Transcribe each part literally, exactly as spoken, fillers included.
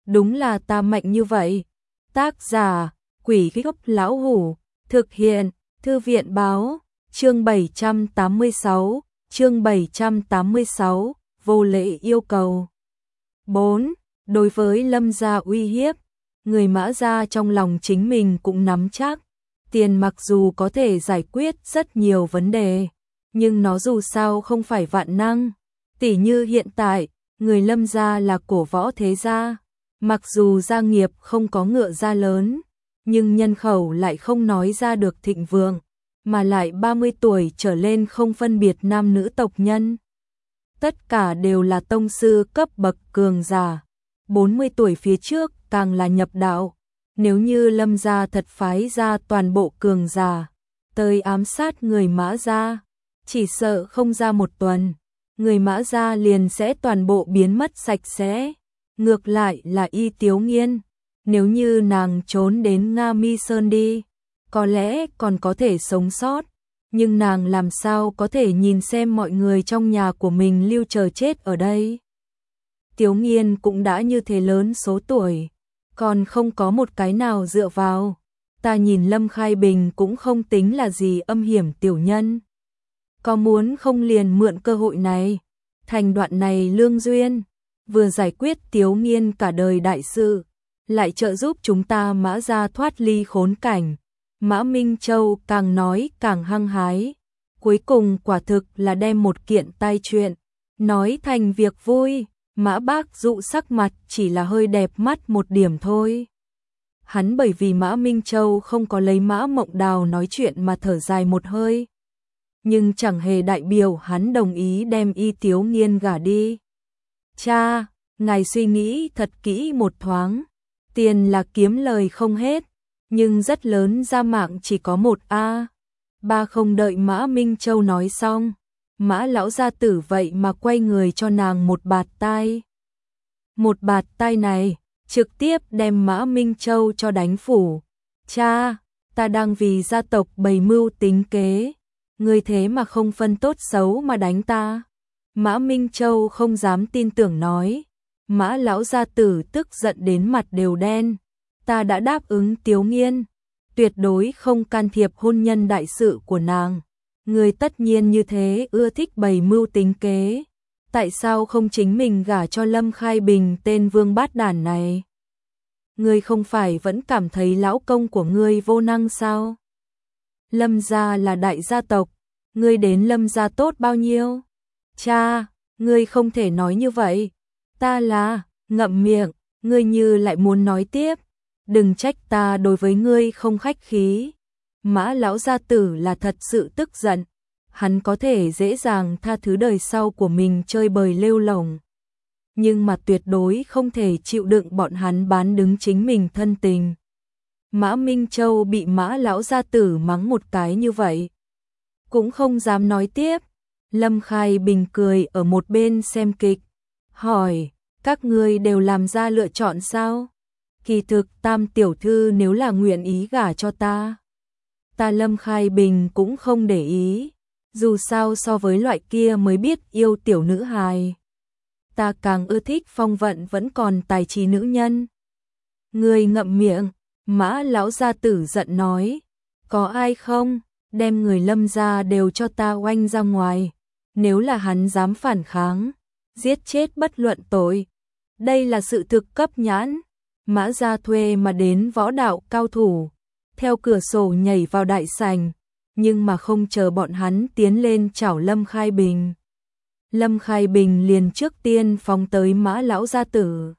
đúng là ta mạnh như vậy. Tác giả, Quỷ Gốc Lão Hủ, thực hiện, Thư viện báo, chương bảy trăm tám mươi sáu, chương bảy trăm tám mươi sáu, vô lễ yêu cầu. bốn. Đối với Lâm gia uy hiếp, người Mã gia trong lòng chính mình cũng nắm chắc, tiền mặc dù có thể giải quyết rất nhiều vấn đề, nhưng nó dù sao không phải vạn năng. Tỉ như hiện tại, người Lâm gia là cổ võ thế gia, mặc dù gia nghiệp không có ngựa gia lớn, nhưng nhân khẩu lại không nói ra được thịnh vượng, mà lại ba mươi tuổi trở lên không phân biệt nam nữ tộc nhân. Tất cả đều là tông sư cấp bậc cường giả, bốn mươi tuổi phía trước càng là nhập đạo. Nếu như Lâm gia thật phái ra toàn bộ cường giả tới ám sát người Mã gia, chỉ sợ không ra một tuần, người Mã gia liền sẽ toàn bộ biến mất sạch sẽ. Ngược lại là Y Tiếu Nghiên, nếu như nàng trốn đến Nga Mi Sơn đi, có lẽ còn có thể sống sót, nhưng nàng làm sao có thể nhìn xem mọi người trong nhà của mình lưu chờ chết ở đây. Tiếu Nghiên cũng đã như thế lớn số tuổi, còn không có một cái nào dựa vào. Ta nhìn Lâm Khai Bình cũng không tính là gì âm hiểm tiểu nhân. Có muốn không liền mượn cơ hội này, thành đoạn này lương duyên, vừa giải quyết Tiếu Nghiên cả đời đại sự, lại trợ giúp chúng ta Mã gia thoát ly khốn cảnh. Mã Minh Châu càng nói càng hăng hái, cuối cùng quả thực là đem một kiện tai chuyện nói thành việc vui. Mã Bác Dụ sắc mặt chỉ là hơi đẹp mắt một điểm thôi. Hắn bởi vì Mã Minh Châu không có lấy Mã Mộng Đào nói chuyện mà thở dài một hơi, nhưng chẳng hề đại biểu hắn đồng ý đem Y Tiếu Nghiên gả đi. Cha, ngài suy nghĩ thật kỹ một thoáng, tiền là kiếm lời không hết, nhưng rất lớn ra mạng chỉ có một a. Ba không đợi Mã Minh Châu nói xong, Mã lão gia tử vậy mà quay người cho nàng một bạt tai. Một bạt tai này trực tiếp đem Mã Minh Châu cho đánh phủ. Cha, ta đang vì gia tộc bày mưu tính kế, ngươi thế mà không phân tốt xấu mà đánh ta. Mã Minh Châu không dám tin tưởng nói. Mã lão gia tử tức giận đến mặt đều đen. Ta đã đáp ứng Tiếu Nghiên, tuyệt đối không can thiệp hôn nhân đại sự của nàng. Ngươi tất nhiên như thế ưa thích bày mưu tính kế, tại sao không chính mình gả cho Lâm Khai Bình tên vương bát đản này? Ngươi không phải vẫn cảm thấy lão công của ngươi vô năng sao? Lâm gia là đại gia tộc, ngươi đến Lâm gia tốt bao nhiêu? Cha, ngươi không thể nói như vậy. Ta là, ngậm miệng, ngươi như lại muốn nói tiếp, đừng trách ta đối với ngươi không khách khí. Mã lão gia tử là thật sự tức giận, hắn có thể dễ dàng tha thứ đời sau của mình chơi bời lêu lổng, nhưng mà tuyệt đối không thể chịu đựng bọn hắn bán đứng chính mình thân tình. Mã Minh Châu bị Mã lão gia tử mắng một cái như vậy, cũng không dám nói tiếp. Lâm Khai Bình cười ở một bên xem kịch, hỏi, các ngươi đều làm ra lựa chọn sao? Kỳ thực Tam tiểu thư nếu là nguyện ý gả cho ta, ta Lâm Khai Bình cũng không để ý, dù sao so với loại kia mới biết yêu tiểu nữ hài, ta càng ưa thích phong vận vẫn còn tài trí nữ nhân. Ngươi ngậm miệng, Mã lão gia tử giận nói, có ai không, đem người Lâm gia đều cho ta oanh ra ngoài, nếu là hắn dám phản kháng, giết chết bất luận tội. Đây là sự thực cấp nhãn, Mã gia thuê mà đến võ đạo cao thủ, theo cửa sổ nhảy vào đại sảnh, nhưng mà không chờ bọn hắn tiến lên chảo Lâm Khai Bình. Lâm Khai Bình liền trước tiên phóng tới Mã lão gia tử.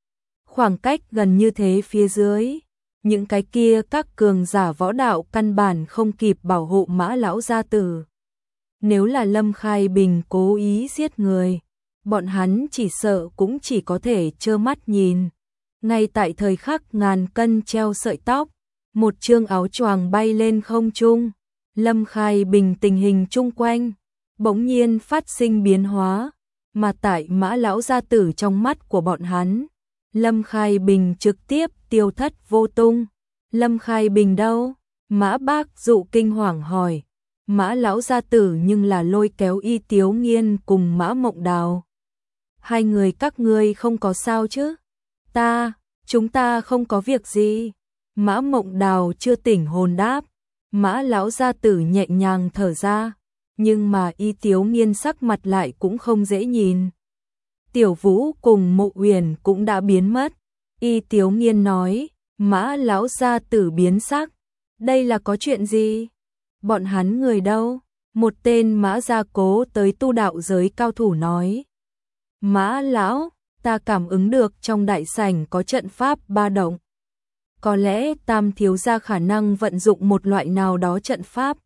Khoảng cách gần như thế phía dưới, những cái kia các cường giả võ đạo căn bản không kịp bảo hộ Mã lão gia tử. Nếu là Lâm Khai Bình cố ý giết người, bọn hắn chỉ sợ cũng chỉ có thể trơ mắt nhìn. Ngay tại thời khắc ngàn cân treo sợi tóc, một chương áo choàng bay lên không trung, Lâm Khai Bình tình hình chung quanh bỗng nhiên phát sinh biến hóa, mà tại Mã lão gia tử trong mắt của bọn hắn, Lâm Khai Bình trực tiếp tiêu thất vô tung. Lâm Khai Bình đâu? Mã Bác Dụ kinh hoàng hỏi. Mã lão gia tử nhưng là lôi kéo Y Tiếu Nghiên cùng Mã Mộng Đào. Hai người các ngươi không có sao chứ? Ta, chúng ta không có việc gì. Mã Mộng Đào chưa tỉnh hồn đáp. Mã lão gia tử nhẹ nhàng thở ra, nhưng mà Y Tiếu Nghiên sắc mặt lại cũng không dễ nhìn. Tiểu Vũ cùng Mộ Uyển cũng đã biến mất. Y Tiếu Nghiên nói, Mã lão gia tử biến sắc. Đây là có chuyện gì? Bọn hắn người đâu? Một tên Mã gia cố tới tu đạo giới cao thủ nói. Mã lão, ta cảm ứng được trong đại sảnh có trận pháp ba động. Có lẽ Tam thiếu gia khả năng vận dụng một loại nào đó trận pháp,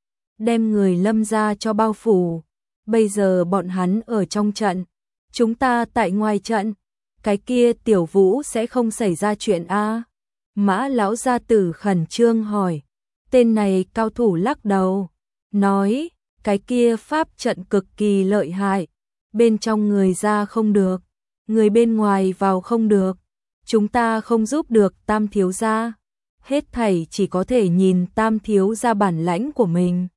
đem người Lâm gia cho bao phủ. Bây giờ bọn hắn ở trong trận, chúng ta tại ngoài trận, cái kia Tiểu Vũ sẽ không xảy ra chuyện a? Mã lão gia tử khẩn trương hỏi. Tên này cao thủ lắc đầu, nói, cái kia pháp trận cực kỳ lợi hại, bên trong người ra không được, người bên ngoài vào không được, chúng ta không giúp được Tam thiếu gia, hết thảy chỉ có thể nhìn Tam thiếu gia bản lãnh của mình.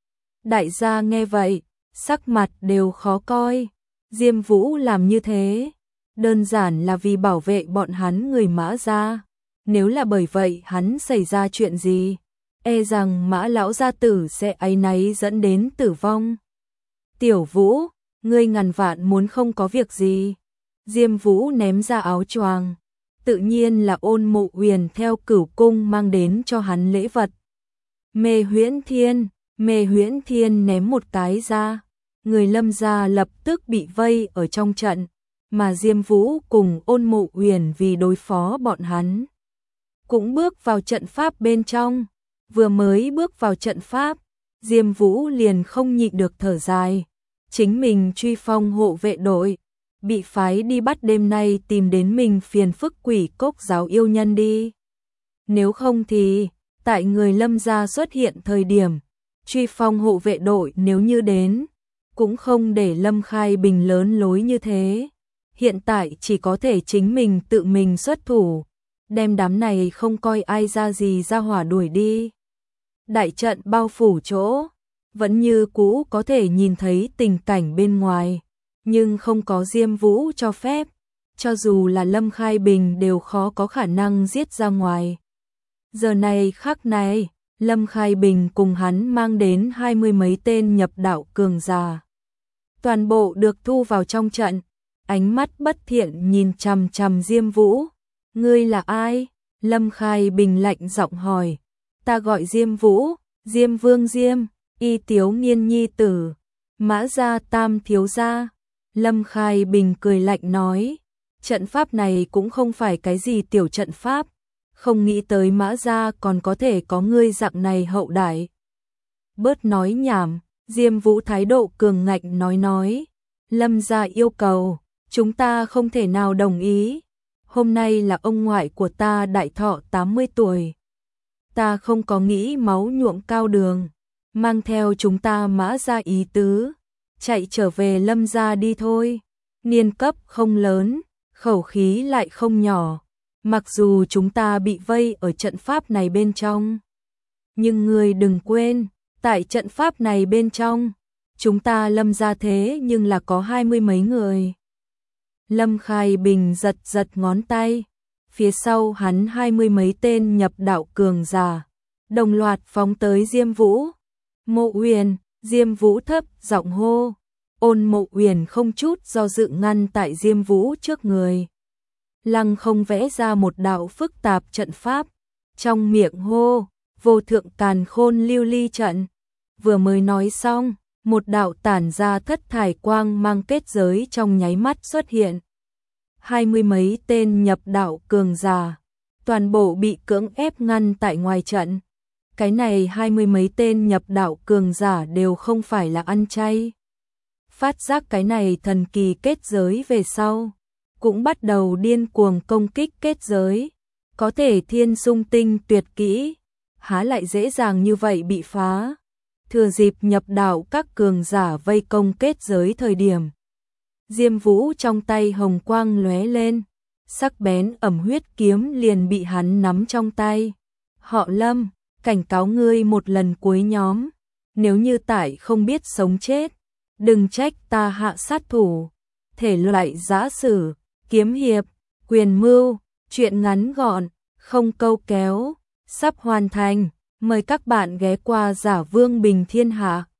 Đại gia nghe vậy, sắc mặt đều khó coi. Diêm Vũ làm như thế, đơn giản là vì bảo vệ bọn hắn người Mã gia. Nếu là bởi vậy hắn xảy ra chuyện gì, e rằng Mã lão gia tử sẽ áy náy dẫn đến tử vong. Tiểu Vũ, ngươi ngàn vạn muốn không có việc gì. Diêm Vũ ném ra áo choàng, tự nhiên là Ôn Mộ Uyển theo Cửu cung mang đến cho hắn lễ vật. Mê Huyễn Thiên, Mê Huyễn Thiên ném một cái ra, người Lâm gia lập tức bị vây ở trong trận, mà Diêm Vũ cùng Ôn Mộ Uyển vì đối phó bọn hắn, cũng bước vào trận pháp bên trong. Vừa mới bước vào trận pháp, Diêm Vũ liền không nhịn được thở dài. Chính mình truy phong hộ vệ đội, bị phái đi bắt đêm nay tìm đến mình phiền phức Quỷ Cốc giáo yêu nhân đi. Nếu không thì, tại người Lâm gia xuất hiện thời điểm, truy phong hộ vệ đội nếu như đến, cũng không để Lâm Khai Bình lớn lối như thế. Hiện tại chỉ có thể chính mình tự mình xuất thủ, đem đám này không coi ai ra gì ra hỏa đuổi đi. Đại trận bao phủ chỗ, vẫn như cũ có thể nhìn thấy tình cảnh bên ngoài, nhưng không có Diêm Vũ cho phép, cho dù là Lâm Khai Bình đều khó có khả năng giết ra ngoài. Giờ này khắc này, Lâm Khai Bình cùng hắn mang đến hai mươi mấy tên nhập đạo cường giả, toàn bộ được thu vào trong trận, ánh mắt bất thiện nhìn chằm chằm Diêm Vũ. Ngươi là ai? Lâm Khai Bình lạnh giọng hỏi. Ta gọi Diêm Vũ, Diêm Vương Diêm, Y Tiếu Nghiên nhi tử, Mã gia Tam thiếu gia. Lâm Khai Bình cười lạnh nói, trận pháp này cũng không phải cái gì tiểu trận pháp, không nghĩ tới Mã gia còn có thể có ngươi dạng này hậu đại. Bớt nói nhảm, Diêm Vũ thái độ cường ngạnh nói nói, Lâm gia yêu cầu, chúng ta không thể nào đồng ý. Hôm nay là ông ngoại của ta đại thọ tám mươi tuổi. Ta không có nghĩ máu nhuộm cao đường, mang theo chúng ta Mã gia ý tứ, chạy trở về Lâm gia đi thôi. Niên cấp không lớn, khẩu khí lại không nhỏ, mặc dù chúng ta bị vây ở trận pháp này bên trong, nhưng ngươi đừng quên, tại trận pháp này bên trong, chúng ta Lâm gia thế nhưng là có hai mươi mấy người. Lâm Khai Bình giật giật ngón tay, phía sau hắn hai mươi mấy tên nhập đạo cường giả, đồng loạt phóng tới Diêm Vũ. Mộ Uyển, Diêm Vũ thấp giọng hô. Ôn Mộ Uyển không chút do dự ngăn tại Diêm Vũ trước người. Lăng không vẽ ra một đạo phức tạp trận pháp, trong miệng hô, vô thượng càn khôn lưu ly trận. Vừa mới nói xong, một đạo tản ra thất thải quang mang kết giới trong nháy mắt xuất hiện. Hai mươi mấy tên nhập đạo cường giả, toàn bộ bị cưỡng ép ngăn tại ngoài trận. Cái này hai mươi mấy tên nhập đạo cường giả đều không phải là ăn chay. Phát giác cái này thần kỳ kết giới về sau, cũng bắt đầu điên cuồng công kích kết giới. Có thể thiên sung tinh tuyệt kỹ, há lại dễ dàng như vậy bị phá. Thừa dịp nhập đạo các cường giả vây công kết giới thời điểm, Diêm Vũ trong tay hồng quang lóe lên, sắc bén ẩm huyết kiếm liền bị hắn nắm trong tay. Họ Lâm, cảnh cáo ngươi một lần cuối nhóm, nếu như tại không biết sống chết, đừng trách ta hạ sát thủ. Thể loại giã sử, kiếm hiệp, Quyền mưu, chuyện ngắn gọn, không câu kéo, sắp hoàn thành. Mời các bạn ghé qua Giả Vương Bình Thiên Hạ.